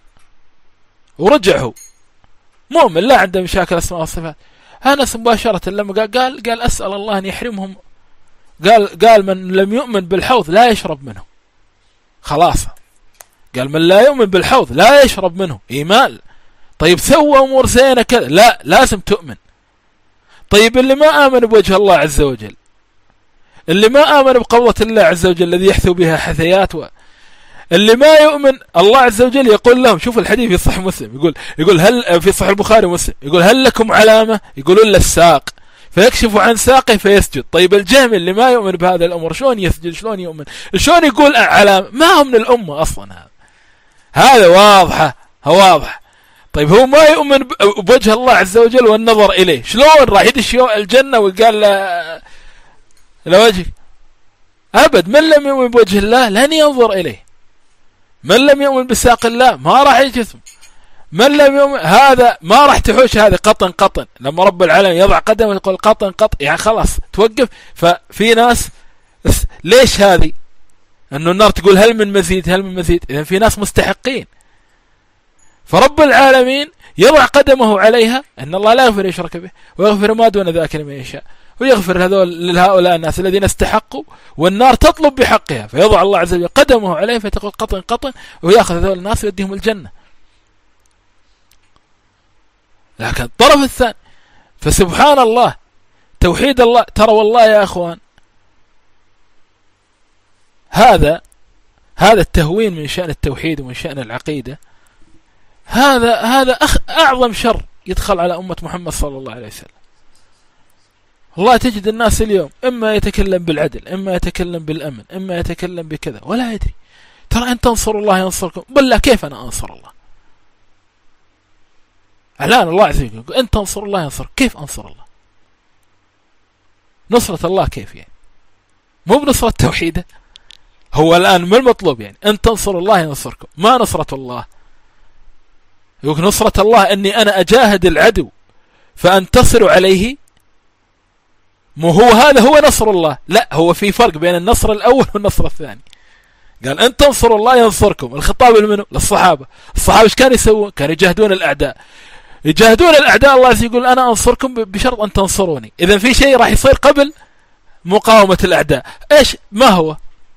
ورجعه مؤمن لا عنده مشاكل اسماء والصفات. أنس مباشرة لما قال قال, قال أسأل الله أن يحرمهم، قال قال من لم يؤمن بالحوض لا يشرب منه. خلاص قال من لا يؤمن بالحوض لا يشرب منه، إيمان. طيب سوى أمور زينة كذا، لا لازم تؤمن. طيب اللي ما آمن بوجه الله عز وجل، اللي ما آمن بقوة الله عز وجل الذي يحثو بها حثيات، و... اللي ما يؤمن الله عز وجل يقول لهم، شوف الحديث في صحيح مسلم، يقول يقول هل في صحيح البخاري ومسلم، يقول هل لكم علامة؟ يقولون للساق، فيكشف عن ساقه فيسجد. طيب الجهم اللي ما يؤمن بهذا الأمر شلون يسجد؟ شلون يؤمن؟ شلون يقول علامة؟ ما هو من الأمة أصلا. هذا هذا واضحة واضح. طيب هو ما يؤمن بوجه الله عز وجل والنظر إليه، شلون راح يدش الجنة وقال لوجه؟ أبد. من لم يؤمن بوجه الله لن ينظر إليه، من لم يؤمن بساق الله ما راح يجسم، من لم يؤمن هذا ما راح تحوش هذه قطن قطن. لما رب العالمين يضع قدمه يقول قطن قطن، يعني خلاص توقف. ففي ناس ليش هذه أنه النار تقول هل من مزيد هل من مزيد؟ إذن في ناس مستحقين، فرب العالمين يضع قدمه عليها أن الله لا يغفر يشرك به ويغفر ما دون ذلك لمن يشاء، ويغفر هذول لهؤلاء الناس الذين استحقوا، والنار تطلب بحقها، فيضع الله عز وجل قدمه عليه فتقول قطن قطن، ويأخذ هذول الناس ويديهم الجنة. لكن الطرف الثاني فسبحان الله توحيد الله. ترى والله يا أخوان هذا هذا التهوين من شأن التوحيد ومن شأن العقيدة، هذا هذا أخ أعظم شر يدخل على أمة محمد صلى الله عليه وسلم. والله تجد الناس اليوم إما يتكلم بالعدل، إما يتكلم بالأمن، إما يتكلم بكذا، ولا يدري. ترى أن تنصروا الله ينصركم. بالله كيف أنا أنصر الله؟ الآن الله عز وجل أن تنصروا الله ينصركم، كيف أنصر الله؟ نصرة الله كيف يعني؟ مو بنصرة توحيده. هو الآن ما المطلوب يعني؟ أن تنصروا الله ينصركم، ما نصرة الله. يقول نصرة الله أني أنا أجاهد العدو فأنتصر عليه، مو هو هذا هو نصر الله. لا، هو في فرق بين النصر الأول والنصر الثاني. قال أن تنصروا الله ينصركم، الخطاب لمنه؟ للصحابة. الصحابة ايش كانوا يسوون؟ كانوا يجاهدون الأعداء، يجاهدون الأعداء. الله يقول أنا أنصركم بشرط أن تنصروني. إذا في شيء راح يصير قبل مقاومة الأعداء، إيش ما هو؟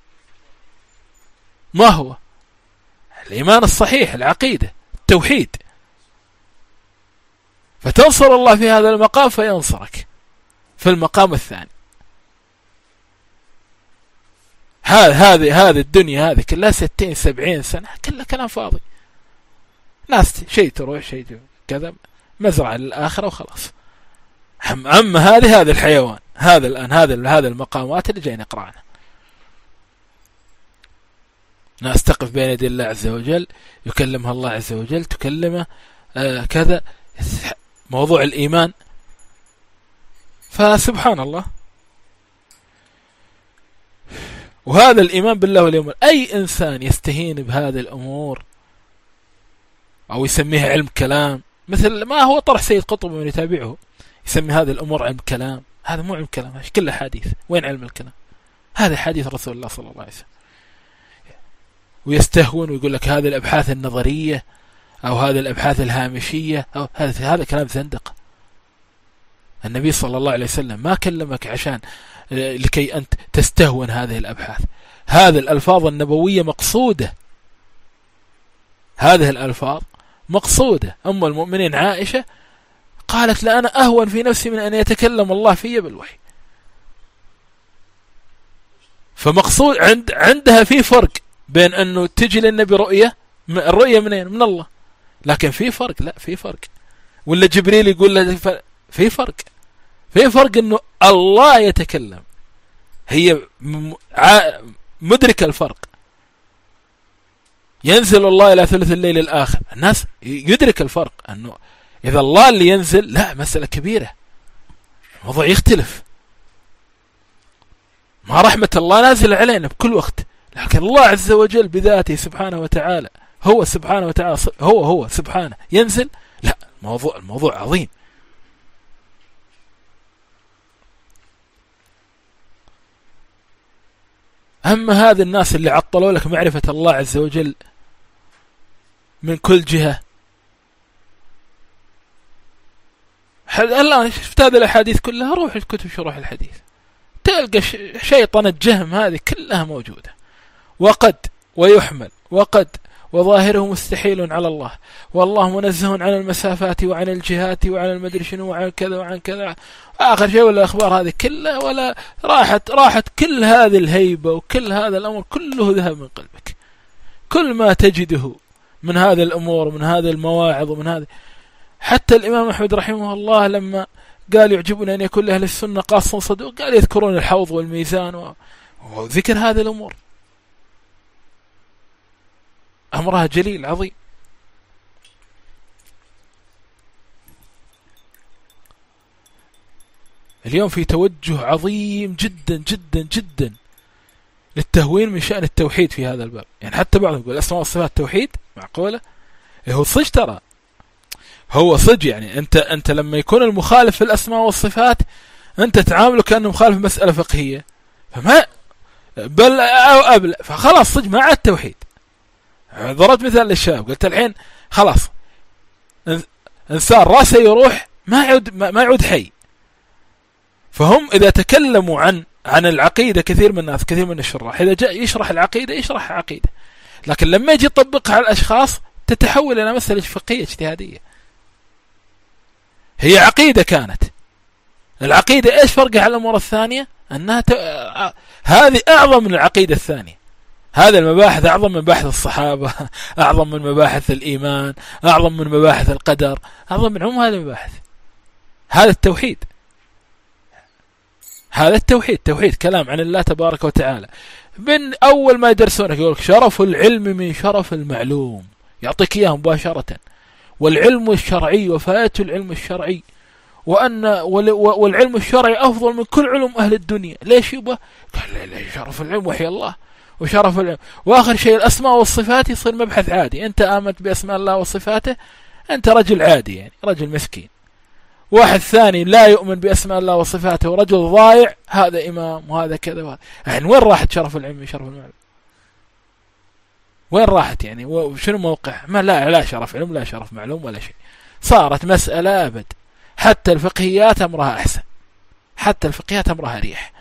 ما هو؟ الإيمان الصحيح، العقيدة، التوحيد. فتنصر الله في هذا المقام فينصرك في المقام الثاني. هذا هذه هذه الدنيا هذه كلها ستين سبعين سنة كلها كلام فاضي. ناس شيء تروح شيء كذا، مزرعة للآخرة وخلاص. أما هذه هذا الحيوان، هذا الآن هذا هذا المقامات اللي جاي نقرأنا. ناس تقف بين يدي الله عز وجل، يكلمها الله عز وجل، تكلمه آه كذا، موضوع الإيمان. فسبحان الله. وهذا الإيمان بالله واليوم، أي إنسان يستهين بهذه الأمور أو يسميها علم كلام، مثل ما هو طرح سيد قطب ومن يتابعه، يسمي هذه الأمور علم كلام. هذا مو علم كلام، هذا كله حديث. وين علم الكلام؟ هذا حديث رسول الله صلى الله عليه وسلم. ويستهون ويقول لك هذه الأبحاث النظرية أو هذه الأبحاث الهامشية، أو هذا هذا كلام زندقة. النبي صلى الله عليه وسلم ما كلمك عشان لكي أنت تستهون هذه الأبحاث. هذه الألفاظ النبوية مقصودة، هذه الألفاظ مقصودة. أم المؤمنين عائشة قالت لا أنا أهون في نفسي من أن يتكلم الله في بالوحي. فمقصود عند عندها في فرق بين أنه تجي للنبي رؤية، الرؤية منين؟ من الله. لكن في فرق، لا في فرق. ولا جبريل يقول له في فرق، في فرق أنه الله يتكلم. هي مدرك الفرق. ينزل الله إلى ثلث الليل الآخر، الناس يدرك الفرق أنه إذا الله اللي ينزل لا مسألة كبيرة، الموضوع يختلف. ما رحمة الله نازل علينا بكل وقت، لكن الله عز وجل بذاته سبحانه وتعالى، هو سبحانه وتعالى هو هو سبحانه ينزل، لا الموضوع الموضوع عظيم. أما هذا الناس اللي عطلوا لك معرفة الله عز وجل من كل جهة، الآن شفت هذه الأحاديث كلها، روح الكتب شروح الحديث تلقى شيطنة جهم هذه كلها موجودة. وقد ويحمل وقد وظاهره مستحيل على الله، والله منزه عن المسافات وعن الجهات وعن المدري شنو وعن كذا وعن كذا. آخر شيء ولا الأخبار هذه كلها، ولا راحت راحت كل هذه الهيبة وكل هذا الأمر كله ذهب من قلبك. كل ما تجده من هذه الأمور ومن هذه المواعظ ومن هذه، حتى الإمام أحمد رحمه الله لما قال يعجبنا أن يكون لأهل السنة قاص صدوق، قال يذكرون الحوض والميزان وذكر هذه الأمور، أمرها جليل عظيم. اليوم في توجه عظيم جدا جدا جدا للتهوين من شأن التوحيد في هذا الباب. يعني حتى بعضهم يقول الأسماء والصفات توحيد، معقولة؟ هو صج ترى، هو صج. يعني أنت أنت لما يكون المخالف في الأسماء والصفات أنت تعامله كأنه مخالف مسألة فقهية، فما بل أو أبل، فخلاص صج ما عاد توحيد. ضربت مثال للشباب، قلت الحين خلاص إنسان رأسه يروح ما يعود ما يعود حي. فهم إذا تكلموا عن عن العقيدة، كثير من الناس كثير من الشراح إذا جاء يشرح العقيدة يشرح عقيدة، لكن لما يجي يطبقها على الأشخاص تتحول إلى مسألة فقهية اجتهادية. هي عقيدة كانت. العقيدة إيش فرقها على الأمور الثانية؟ أنها ت... هذه أعظم من العقيدة الثانية. هذا المباحث أعظم من مباحث الصحابة، أعظم من مباحث الإيمان، أعظم من مباحث القدر، أعظم من عموم هذه المباحث. هذا التوحيد، هذا التوحيد، توحيد كلام عن الله تبارك وتعالى. من أول ما يدرسونك يقولك شرف العلم من شرف المعلوم، يعطيك إياه مباشرة. والعلم الشرعي وفاة العلم الشرعي، وأن والعلم الشرعي أفضل من كل علوم أهل الدنيا. ليش يبقى؟ قال لا لا، شرف العلم وحي الله وشرف العلم. وآخر شيء الأسماء والصفات يصير مبحث عادي. أنت آمنت بأسماء الله وصفاته، أنت رجل عادي، يعني رجل مسكين. واحد ثاني لا يؤمن بأسماء الله وصفاته ورجل ضايع، هذا إمام وهذا كذا وهذا. يعني وين راحت شرف العلم شرف المعلوم؟ وين راحت يعني؟ وشنو موقع؟ ما لا لا شرف علم لا شرف معلوم ولا شيء. صارت مسألة أبد. حتى الفقهيات أمرها أحسن، حتى الفقهيات أمرها ريح.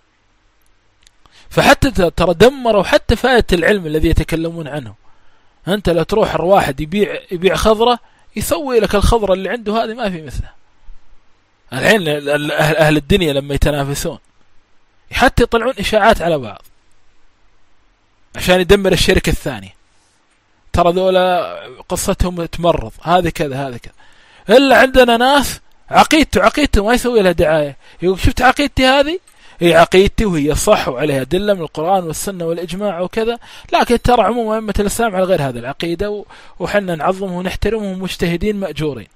فحتى ترى دمروا حتى فائدة العلم الذي يتكلمون عنه. أنت لا تروح الواحد يبيع يبيع خضرة، يسوي لك الخضرة اللي عنده هذه ما في مثلها. الحين أهل الدنيا لما يتنافسون حتى يطلعون إشاعات على بعض عشان يدمر الشركة الثانية. ترى ذولا قصتهم تمرض، هذا كذا هذا كذا. إلا عندنا ناس عقيدته عقيدته ما يسوي لها دعاية. يقول شفت عقيدتي هذه؟ هي عقيدتي وهي صح وعليها أدلة من القرآن والسنة والإجماع وكذا. لكن ترى عموم أئمة الإسلام على غير هذه العقيدة، وحنا نعظمهم ونحترمهم، مجتهدين مأجورين.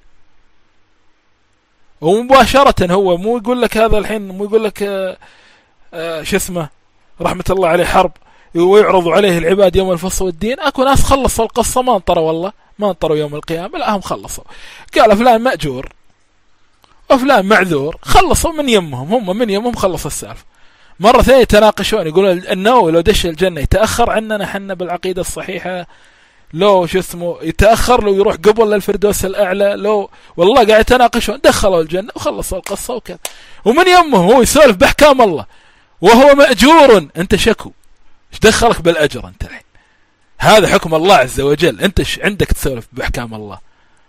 ومباشرة هو مو يقول لك هذا الحين، مو يقول لك آآ آآ شو اسمه رحمة الله عليه حرب، ويعرض عليه العباد يوم الفصل والدين. أكو ناس خلصوا القصة ما انطروا، والله ما انطروا يوم القيامة، لا هم خلصوا. قال فلان مأجور وفلان معذور، خلصوا من يمهم، هم من يمهم خلصوا السالفة. مرة ثانية يتناقشون، يقولون النووي لو دش الجنة يتأخر عننا حنا بالعقيدة الصحيحة، لو شو اسمه يتأخر لو يروح قبل للفردوس الأعلى، لو والله قاعد يتناقشون. دخلوا الجنة وخلصوا القصة وكذا، ومن يمه هو يسولف بأحكام الله وهو مأجور. أنت شكو ايش دخلك بالأجر أنت الحين؟ هذا حكم الله عز وجل، أنت عندك تسولف بأحكام الله.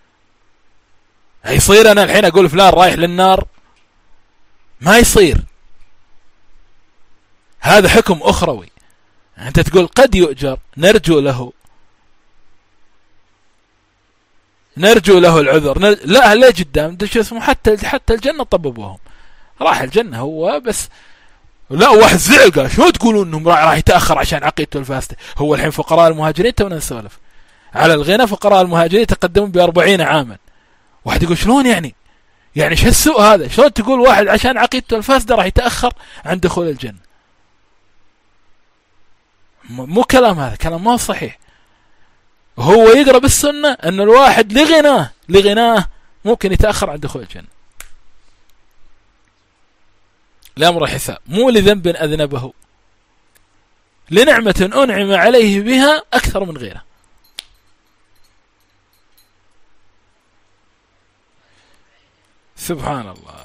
يصير أنا الحين أقول فلان رايح للنار؟ ما يصير. هذا حكم أخروي. أنت تقول قد يؤجر، نرجو له نرجو له العذر. نر... لا لا قدام شو اسمه حتى حتى الجنة طببوهم، راح الجنة هو بس. لا واحد زعل قال شو تقولون انهم راح يتأخر عشان عقيدته الفاسدة؟ هو الحين فقراء المهاجرين تونا نسولف على الغنى، فقراء المهاجرين تقدموا بأربعين عاما. واحد يقول شلون يعني؟ يعني شو السوء هذا؟ شلون تقول واحد عشان عقيدته الفاسدة راح يتأخر عن دخول الجنة؟ مو كلام هذا، كلام ما هو صحيح. هو يقرأ بالسنة أن الواحد لغناه لغناه ممكن يتأخر عن دخول الجنة. لأمر حساب، مو لذنب أذنبه، لنعمة أنعم عليه بها أكثر من غيره. سبحان الله.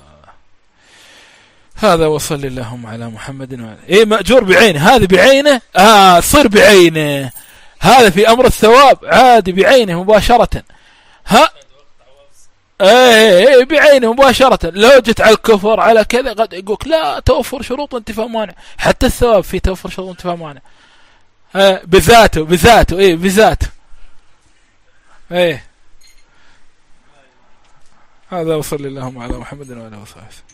هذا وصل اللهم على محمد وعلى إيه مأجور بعينه، هذا بعينه آه صير بعينه، هذا في أمر الثواب عادي بعينه مباشرة. ها ايه ايه بعينه مباشرة. لو جت على الكفر على كذا قد يقولك لا توفر شروط وانتفاء مانع. حتى الثواب في توفر شروط وانتفاء مانع آه بذاته بذاته ايه بذاته ايه. هذا وصل اللهم على محمد وعلى اله وصحبه.